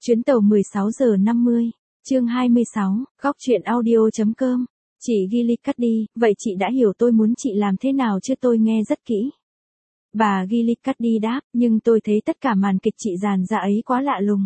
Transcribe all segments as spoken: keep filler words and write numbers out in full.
Chuyến tàu mười sáu giờ năm mươi, chương hai mươi sáu, góc truyện audio.com. Chị Gillicuddy, vậy chị đã hiểu tôi muốn chị làm thế nào chứ? Tôi nghe rất kỹ. Bà Gillicuddy đáp, nhưng tôi thấy tất cả màn kịch chị dàn ra ấy quá lạ lùng.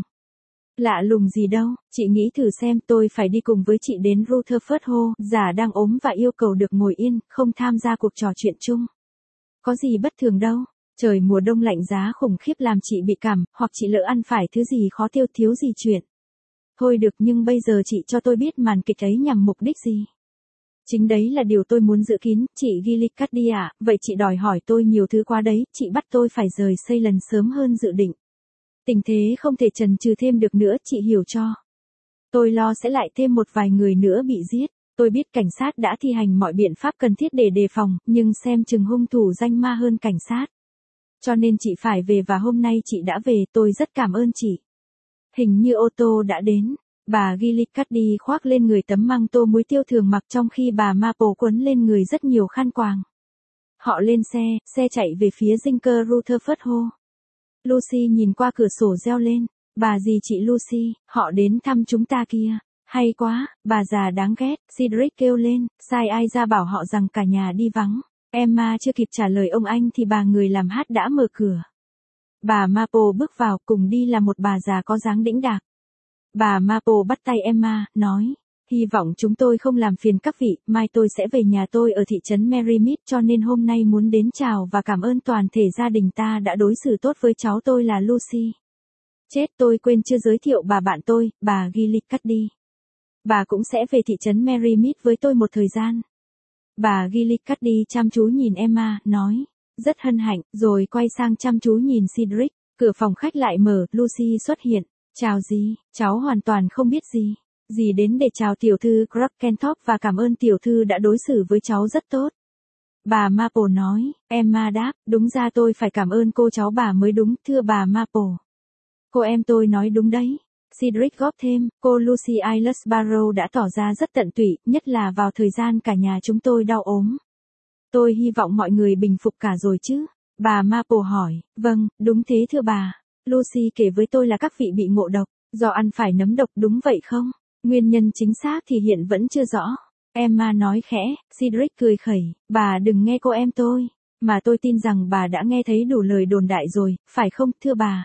Lạ lùng gì đâu, chị nghĩ thử xem, tôi phải đi cùng với chị đến Rutherford Hall, già đang ốm và yêu cầu được ngồi yên, không tham gia cuộc trò chuyện chung. Có gì bất thường đâu. Trời mùa đông lạnh giá khủng khiếp làm chị bị cảm, hoặc chị lỡ ăn phải thứ gì khó tiêu, thiếu gì chuyện. Thôi được, nhưng bây giờ chị cho tôi biết màn kịch ấy nhằm mục đích gì. Chính đấy là điều tôi muốn giữ kín, chị Gillicuddy ạ, vậy chị đòi hỏi tôi nhiều thứ quá đấy, chị bắt tôi phải rời xây lần sớm hơn dự định. Tình thế không thể chần chừ thêm được nữa, chị hiểu cho. Tôi lo sẽ lại thêm một vài người nữa bị giết. Tôi biết cảnh sát đã thi hành mọi biện pháp cần thiết để đề phòng, nhưng xem chừng hung thủ danh ma hơn cảnh sát. Cho nên chị phải về và hôm nay chị đã về, tôi rất cảm ơn chị. Hình như ô tô đã đến. Bà Gillicuddy khoác lên người tấm măng tô muối tiêu thường mặc trong khi bà Maple quấn lên người rất nhiều khăn quàng. Họ lên xe, xe chạy về phía dinh cơ Rutherford Hall. Lucy nhìn qua cửa sổ reo lên. Bà gì chị Lucy, họ đến thăm chúng ta kia. Hay quá, bà già đáng ghét, Cedric kêu lên, sai ai ra bảo họ rằng cả nhà đi vắng. Emma chưa kịp trả lời ông anh thì bà người làm hát đã mở cửa. Bà Maple bước vào, cùng đi là một bà già có dáng đĩnh đạc. Bà Maple bắt tay Emma, nói, hy vọng chúng tôi không làm phiền các vị, mai tôi sẽ về nhà tôi ở thị trấn Merrymead, cho nên hôm nay muốn đến chào và cảm ơn toàn thể gia đình ta đã đối xử tốt với cháu tôi là Lucy. Chết, tôi quên chưa giới thiệu bà bạn tôi, bà Gillicuddy. Bà cũng sẽ về thị trấn Merrymead với tôi một thời gian. Bà Gillicuddy chăm chú nhìn Emma, nói, rất hân hạnh, rồi quay sang chăm chú nhìn Cedric. Cửa phòng khách lại mở, Lucy xuất hiện. Chào gì, cháu hoàn toàn không biết gì. Dì đến để chào tiểu thư Crockkenthorpe và cảm ơn tiểu thư đã đối xử với cháu rất tốt. Bà Maple nói, Emma đáp, đúng ra tôi phải cảm ơn cô cháu bà mới đúng, thưa bà Maple. Cô em tôi nói đúng đấy. Cedric góp thêm, cô Lucy Ailes Barrow đã tỏ ra rất tận tụy, nhất là vào thời gian cả nhà chúng tôi đau ốm. Tôi hy vọng mọi người bình phục cả rồi chứ? Bà Maple hỏi, vâng, đúng thế thưa bà. Lucy kể với tôi là các vị bị ngộ độc, do ăn phải nấm độc đúng vậy không? Nguyên nhân chính xác thì hiện vẫn chưa rõ. Emma nói khẽ, Cedric cười khẩy, bà đừng nghe cô em tôi, mà tôi tin rằng bà đã nghe thấy đủ lời đồn đại rồi, phải không thưa bà?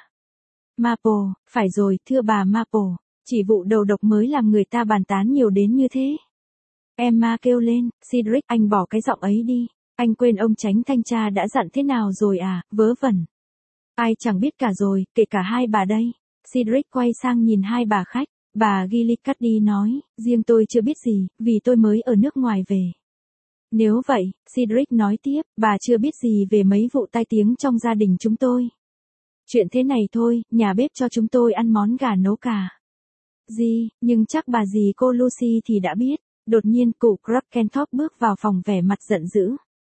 Maple, phải rồi, thưa bà Maple, chỉ vụ đầu độc mới làm người ta bàn tán nhiều đến như thế. Emma kêu lên, Cedric, anh bỏ cái giọng ấy đi, anh quên ông chánh thanh tra đã dặn thế nào rồi à, vớ vẩn. Ai chẳng biết cả rồi, kể cả hai bà đây. Cedric quay sang nhìn hai bà khách, bà Gillicuddy nói, riêng tôi chưa biết gì, vì tôi mới ở nước ngoài về. Nếu vậy, Cedric nói tiếp, bà chưa biết gì về mấy vụ tai tiếng trong gia đình chúng tôi. Chuyện thế này thôi, nhà bếp cho chúng tôi ăn món gà nấu cà. Gì, nhưng chắc bà dì cô Lucy thì đã biết. Đột nhiên cụ Crockkenthorpe bước vào phòng vẻ mặt giận dữ.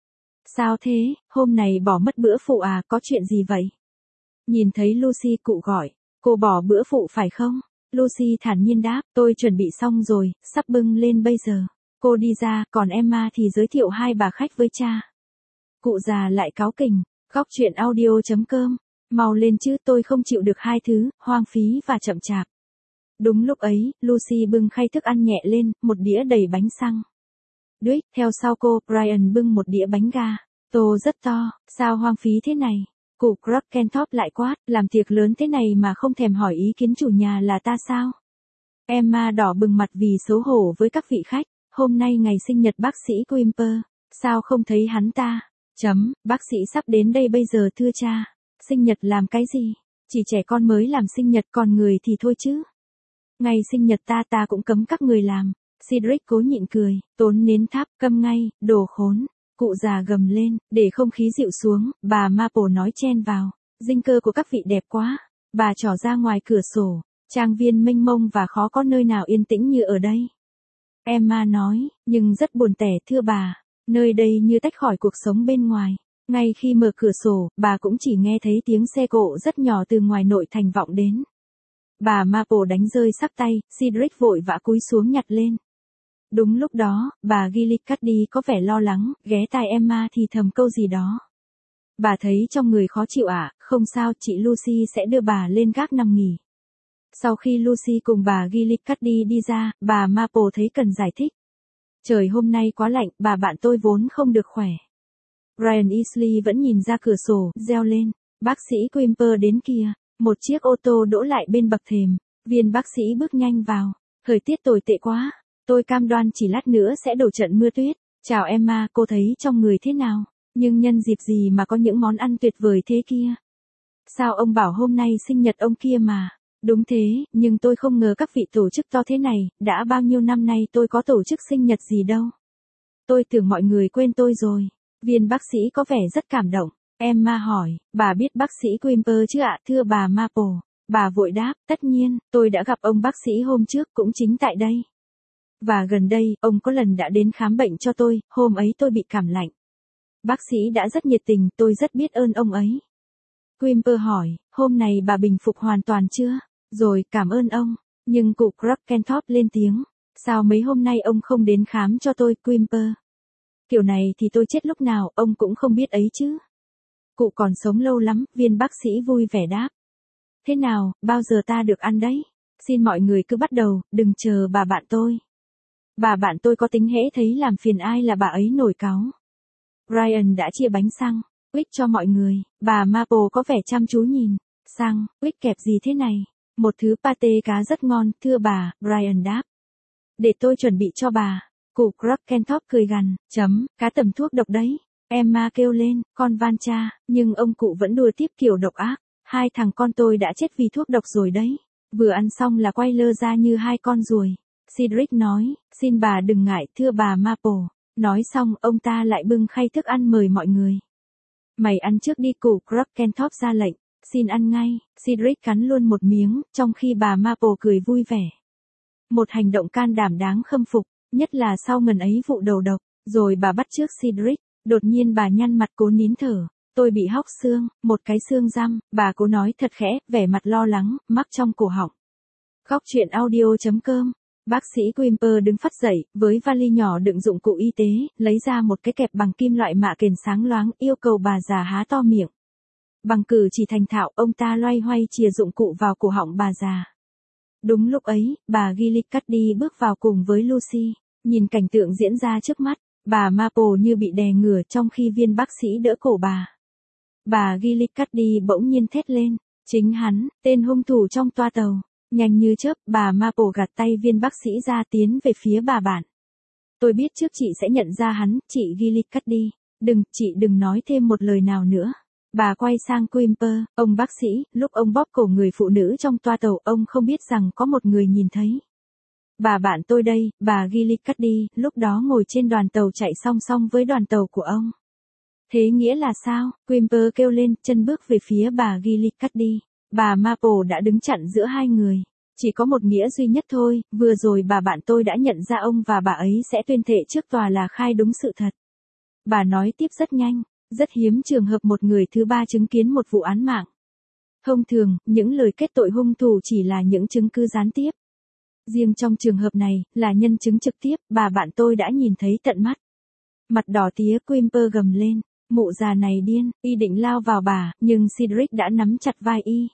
Sao thế, hôm này bỏ mất bữa phụ à, có chuyện gì vậy? Nhìn thấy Lucy cụ gọi, cô bỏ bữa phụ phải không? Lucy thản nhiên đáp, tôi chuẩn bị xong rồi, sắp bưng lên bây giờ. Cô đi ra, còn Emma thì giới thiệu hai bà khách với cha. Cụ già lại cáu kỉnh, góc truyện audio.com. Mau lên chứ, tôi không chịu được hai thứ, hoang phí và chậm chạp. Đúng lúc ấy, Lucy bưng khay thức ăn nhẹ lên, một đĩa đầy bánh xăng. Đuých, theo sau cô, Brian bưng một đĩa bánh gà. Tô rất to, sao hoang phí thế này? Cụ Crockkenthorpe lại quát, làm tiệc lớn thế này mà không thèm hỏi ý kiến chủ nhà là ta sao? Emma đỏ bừng mặt vì xấu hổ với các vị khách. Hôm nay ngày sinh nhật bác sĩ Quimper, sao không thấy hắn ta? Chấm, bác sĩ sắp đến đây bây giờ thưa cha. Sinh nhật làm cái gì? Chỉ trẻ con mới làm sinh nhật, còn người thì thôi chứ. Ngày sinh nhật ta ta cũng cấm các người làm. Cedric cố nhịn cười, tốn nến tháp, câm ngay, đồ khốn. Cụ già gầm lên, để không khí dịu xuống, bà Maple nói chen vào. Dinh cơ của các vị đẹp quá. Bà trỏ ra ngoài cửa sổ, trang viên mênh mông và khó có nơi nào yên tĩnh như ở đây. Emma nói, nhưng rất buồn tẻ thưa bà. Nơi đây như tách khỏi cuộc sống bên ngoài. Ngay khi mở cửa sổ, bà cũng chỉ nghe thấy tiếng xe cộ rất nhỏ từ ngoài nội thành vọng đến. Bà Maple đánh rơi sắc tay, Cedric vội vã cúi xuống nhặt lên. Đúng lúc đó, bà Gillicuddy có vẻ lo lắng, ghé tai Emma thì thầm câu gì đó. Bà thấy trong người khó chịu à, không sao, chị Lucy sẽ đưa bà lên gác nằm nghỉ. Sau khi Lucy cùng bà Gillicuddy đi ra, bà Maple thấy cần giải thích. Trời hôm nay quá lạnh, bà bạn tôi vốn không được khỏe. Ryan Easley vẫn nhìn ra cửa sổ, reo lên. Bác sĩ Quimper đến kìa. Một chiếc ô tô đỗ lại bên bậc thềm. Viên bác sĩ bước nhanh vào. Thời tiết tồi tệ quá. Tôi cam đoan chỉ lát nữa sẽ đổ trận mưa tuyết. Chào Emma, cô thấy trong người thế nào? Nhưng nhân dịp gì mà có những món ăn tuyệt vời thế kia? Sao ông bảo hôm nay sinh nhật ông kia mà? Đúng thế, nhưng tôi không ngờ các vị tổ chức to thế này, đã bao nhiêu năm nay tôi có tổ chức sinh nhật gì đâu. Tôi tưởng mọi người quên tôi rồi. Viên bác sĩ có vẻ rất cảm động. Emma hỏi, bà biết bác sĩ Quimper chứ ạ, thưa bà Maple? Bà vội đáp, tất nhiên, tôi đã gặp ông bác sĩ hôm trước cũng chính tại đây. Và gần đây, ông có lần đã đến khám bệnh cho tôi, hôm ấy tôi bị cảm lạnh. Bác sĩ đã rất nhiệt tình, tôi rất biết ơn ông ấy. Quimper hỏi, hôm này bà bình phục hoàn toàn chưa? Rồi, cảm ơn ông. Nhưng cụ Crockenthorpe lên tiếng. Sao mấy hôm nay ông không đến khám cho tôi, Quimper? Kiểu này thì tôi chết lúc nào, ông cũng không biết ấy chứ. Cụ còn sống lâu lắm, viên bác sĩ vui vẻ đáp. Thế nào, bao giờ ta được ăn đấy? Xin mọi người cứ bắt đầu, đừng chờ bà bạn tôi. Bà bạn tôi có tính hễ thấy làm phiền ai là bà ấy nổi cáu. Ryan đã chia bánh xăng, quýt cho mọi người, bà Maple có vẻ chăm chú nhìn. Xăng, quýt kẹp gì thế này? Một thứ pate cá rất ngon, thưa bà, Ryan đáp. Để tôi chuẩn bị cho bà. Cụ Crockenthorpe cười gằn, chấm, cá tẩm thuốc độc đấy. Emma kêu lên, con van cha, nhưng ông cụ vẫn đùa tiếp kiểu độc ác. Hai thằng con tôi đã chết vì thuốc độc rồi đấy. Vừa ăn xong là quay lơ ra như hai con ruồi. Cedric nói, xin bà đừng ngại, thưa bà Maple. Nói xong, ông ta lại bưng khay thức ăn mời mọi người. Mày ăn trước đi, cụ Crockenthorpe ra lệnh. Xin ăn ngay. Cedric cắn luôn một miếng, trong khi bà Maple cười vui vẻ. Một hành động can đảm đáng khâm phục, nhất là sau ngần ấy vụ đầu độc. Rồi bà bắt chước Cedric, đột nhiên bà nhăn mặt cố nín thở. Tôi bị hóc xương, một cái xương răm, bà cố nói thật khẽ, vẻ mặt lo lắng, mắc trong cổ họng. Góc truyện audio chấm com. Bác sĩ Quimper đứng phắt dậy, với vali nhỏ đựng dụng cụ y tế, lấy ra một cái kẹp bằng kim loại mạ kền sáng loáng, yêu cầu bà già há to miệng. Bằng cử chỉ thành thạo, ông ta loay hoay chìa dụng cụ vào cổ họng bà già. Đúng lúc ấy, bà Gillicuddy bước vào cùng với Lucy. Nhìn cảnh tượng diễn ra trước mắt, bà Maple như bị đè ngửa trong khi viên bác sĩ đỡ cổ bà. Bà Gillicuddy bỗng nhiên thét lên. Chính hắn, tên hung thủ trong toa tàu. Nhanh như chớp, bà Maple gạt tay viên bác sĩ ra tiến về phía bà bạn. Tôi biết trước chị sẽ nhận ra hắn, chị Gillicuddy. Đừng, chị đừng nói thêm một lời nào nữa. Bà quay sang Quimper, ông bác sĩ, lúc ông bóp cổ người phụ nữ trong toa tàu, ông không biết rằng có một người nhìn thấy. Bà bạn tôi đây, bà Gillicuddy, lúc đó ngồi trên đoàn tàu chạy song song với đoàn tàu của ông. Thế nghĩa là sao? Quimper kêu lên, chân bước về phía bà Gillicuddy. Bà Maple đã đứng chặn giữa hai người. Chỉ có một nghĩa duy nhất thôi, vừa rồi bà bạn tôi đã nhận ra ông và bà ấy sẽ tuyên thệ trước tòa là khai đúng sự thật. Bà nói tiếp rất nhanh, rất hiếm trường hợp một người thứ ba chứng kiến một vụ án mạng. Thông thường, những lời kết tội hung thủ chỉ là những chứng cứ gián tiếp. Riêng trong trường hợp này, là nhân chứng trực tiếp, bà bạn tôi đã nhìn thấy tận mắt. Mặt đỏ tía, Quimper gầm lên, mụ già này điên, y định lao vào bà, nhưng Cedric đã nắm chặt vai y.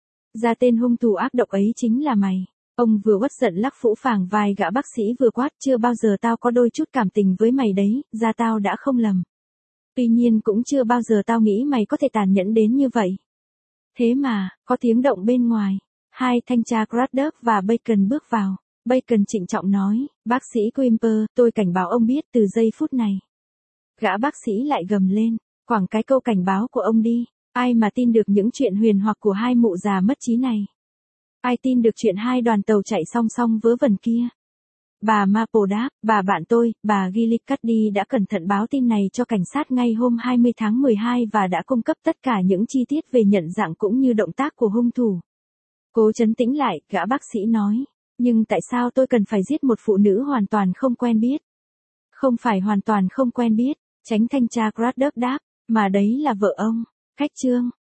Ra tên hung thủ ác độc ấy chính là mày. Ông vừa uất giận lắc phũ phàng vai gã bác sĩ vừa quát, chưa bao giờ tao có đôi chút cảm tình với mày đấy, ra tao đã không lầm. Tuy nhiên cũng chưa bao giờ tao nghĩ mày có thể tàn nhẫn đến như vậy. Thế mà, có tiếng động bên ngoài. Hai thanh tra Craddock và Bacon bước vào. Bacon trịnh trọng nói, bác sĩ Quimper, tôi cảnh báo ông biết từ giây phút này. Gã bác sĩ lại gầm lên, quẳng cái câu cảnh báo của ông đi. Ai mà tin được những chuyện huyền hoặc của hai mụ già mất trí này? Ai tin được chuyện hai đoàn tàu chạy song song vớ vẩn kia? Bà Maple đáp, bà bạn tôi, bà Gillicuddy đã cẩn thận báo tin này cho cảnh sát ngay hôm hai mươi tháng mười hai và đã cung cấp tất cả những chi tiết về nhận dạng cũng như động tác của hung thủ. Cố trấn tĩnh lại, gã bác sĩ nói, nhưng tại sao tôi cần phải giết một phụ nữ hoàn toàn không quen biết? Không phải hoàn toàn không quen biết, tránh thanh tra Craddock đáp, mà đấy là vợ ông. Khách trương,